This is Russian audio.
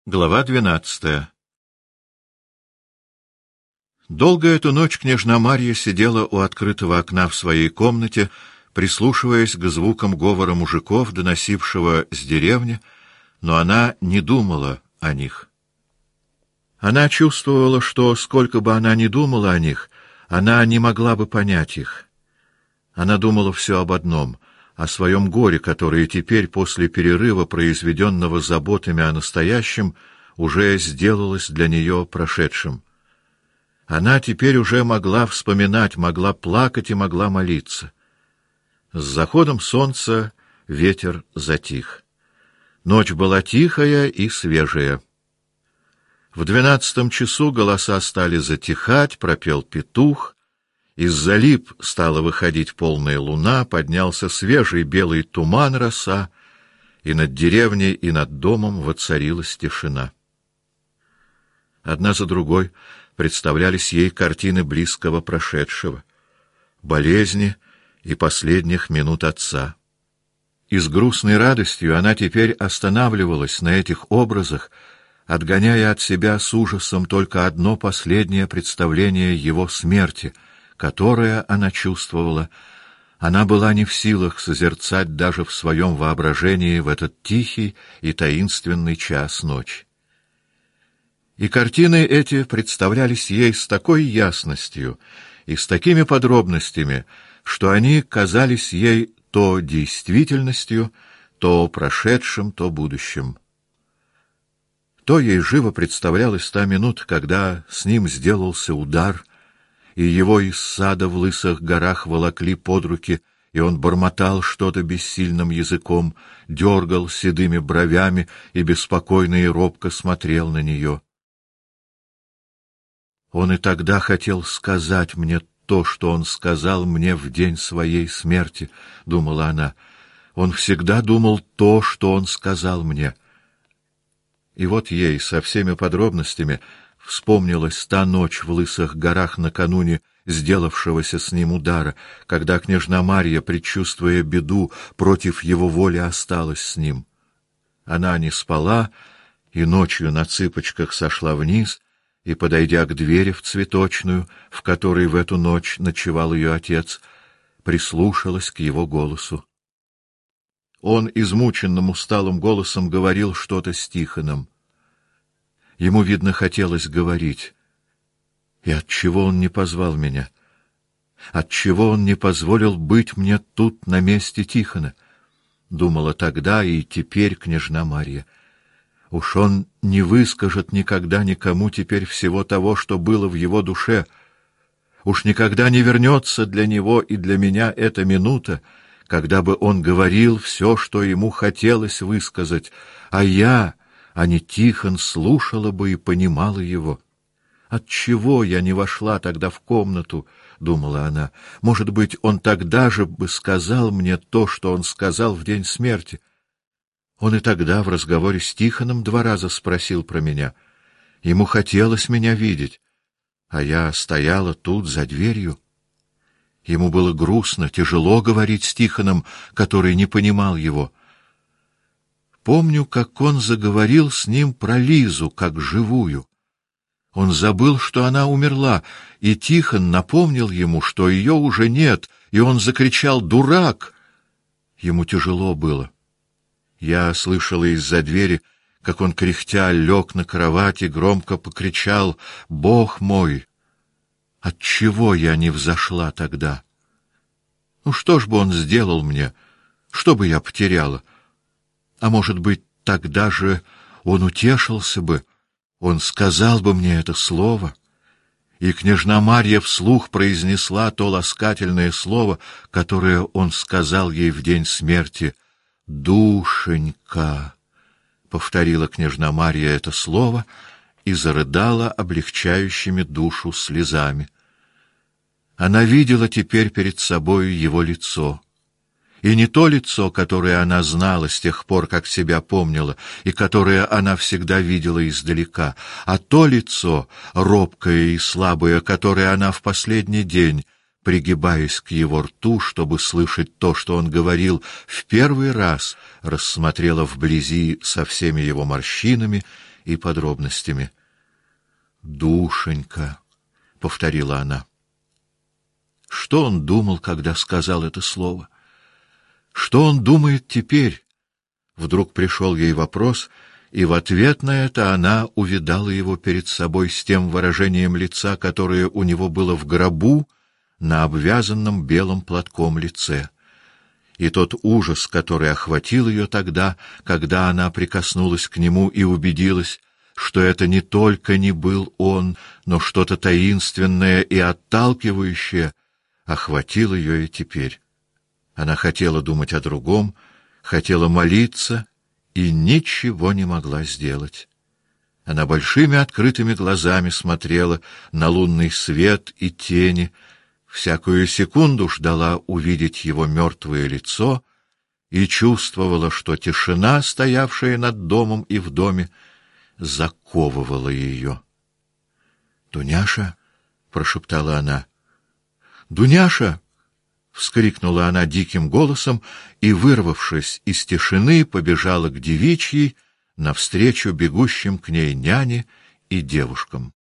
Глава 12. Долго эту ночь княжна Марья сидела у открытого окна в своей комнате, прислушиваясь к звукам говора мужиков, доносившего с деревни, но она не думала о них. Она чувствовала, что, сколько бы она ни думала о них, она не могла бы понять их. Она думала все об одном — о своем горе, которое теперь, после перерыва, произведенного заботами о настоящем, уже сделалось для нее прошедшим. Она теперь уже могла вспоминать, могла плакать и могла молиться. С заходом солнца ветер затих. Ночь была тихая и свежая. В 12 часу голоса стали затихать, пропел петух. Из-за лип стала выходить полная луна, поднялся свежий белый туман роса, и над деревней и над домом воцарилась тишина. Одна за другой представлялись ей картины близкого прошедшего, болезни и последних минут отца. И с грустной радостью она теперь останавливалась на этих образах, отгоняя от себя с ужасом только одно последнее представление его смерти — которое она чувствовала, она была не в силах созерцать даже в своем воображении в этот тихий и таинственный час ночи. И картины эти представлялись ей с такой ясностью и с такими подробностями, что они казались ей то действительностью, то прошедшим, то будущим. То ей живо представлялась та минута, когда с ним сделался удар, и его из сада в Лысых горах волокли под руки, и он бормотал что-то бессильным языком, дергал седыми бровями и беспокойно и робко смотрел на нее. Он и тогда хотел сказать мне то, что он сказал мне в день своей смерти, — думала она. Он всегда думал то, что он сказал мне. И вот ей со всеми подробностями вспомнилась та ночь в Лысых горах накануне сделавшегося с ним удара, когда княжна Марья, предчувствуя беду, против его воли осталась с ним. Она не спала и ночью на цыпочках сошла вниз и, подойдя к двери в цветочную, в которой в эту ночь ночевал ее отец, прислушалась к его голосу. Он измученным усталым голосом говорил что-то с Тихоном. Ему, видно, хотелось говорить. И отчего он не позвал меня? Отчего он не позволил быть мне тут, на месте Тихона? Думала тогда и теперь княжна Марья. Уж он не выскажет никогда никому теперь всего того, что было в его душе. Уж никогда не вернется для него и для меня эта минута, когда бы он говорил все, что ему хотелось высказать, а я, а не Тихон, слушала бы и понимала его. Отчего я не вошла тогда в комнату, — думала она. Может быть, он тогда же бы сказал мне то, что он сказал в день смерти. Он и тогда в разговоре с Тихоном 2 раза спросил про меня. Ему хотелось меня видеть, а я стояла тут за дверью. Ему было грустно, тяжело говорить с Тихоном, который не понимал его. Помню, как он заговорил с ним про Лизу, как живую. Он забыл, что она умерла, и Тихон напомнил ему, что ее уже нет, и он закричал «Дурак!». Ему тяжело было. Я слышала из-за двери, как он, кряхтя, лег на кровать и громко покричал «Бог мой!». Отчего я не взошла тогда? Ну что ж бы он сделал мне? Что бы я потеряла? А может быть, тогда же он утешился бы, он сказал бы мне это слово, и княжна Марья вслух произнесла то ласкательное слово, которое он сказал ей в день смерти. «Душенька», — повторила княжна Марья это слово и зарыдала облегчающими душу слезами. Она видела теперь перед собою его лицо. И не то лицо, которое она знала с тех пор, как себя помнила, и которое она всегда видела издалека, а то лицо, робкое и слабое, которое она в последний день, пригибаясь к его рту, чтобы слышать то, что он говорил, в первый раз рассмотрела вблизи со всеми его морщинами и подробностями. «Душенька», — повторила она. Что он думал, когда сказал это слово? Что он думает теперь? Вдруг пришел ей вопрос, и в ответ на это она увидала его перед собой с тем выражением лица, которое у него было в гробу, на обвязанном белым платком лице. И тот ужас, который охватил ее тогда, когда она прикоснулась к нему и убедилась, что это не только не был он, но что-то таинственное и отталкивающее, охватил ее и теперь. Она хотела думать о другом, хотела молиться и ничего не могла сделать. Она большими открытыми глазами смотрела на лунный свет и тени, всякую секунду ждала увидеть его мертвое лицо и чувствовала, что тишина, стоявшая над домом и в доме, заковывала ее. «Дуняша!» — прошептала она. «Дуняша!» — вскрикнула она диким голосом и, вырвавшись из тишины, побежала к девичьей навстречу бегущим к ней няне и девушкам.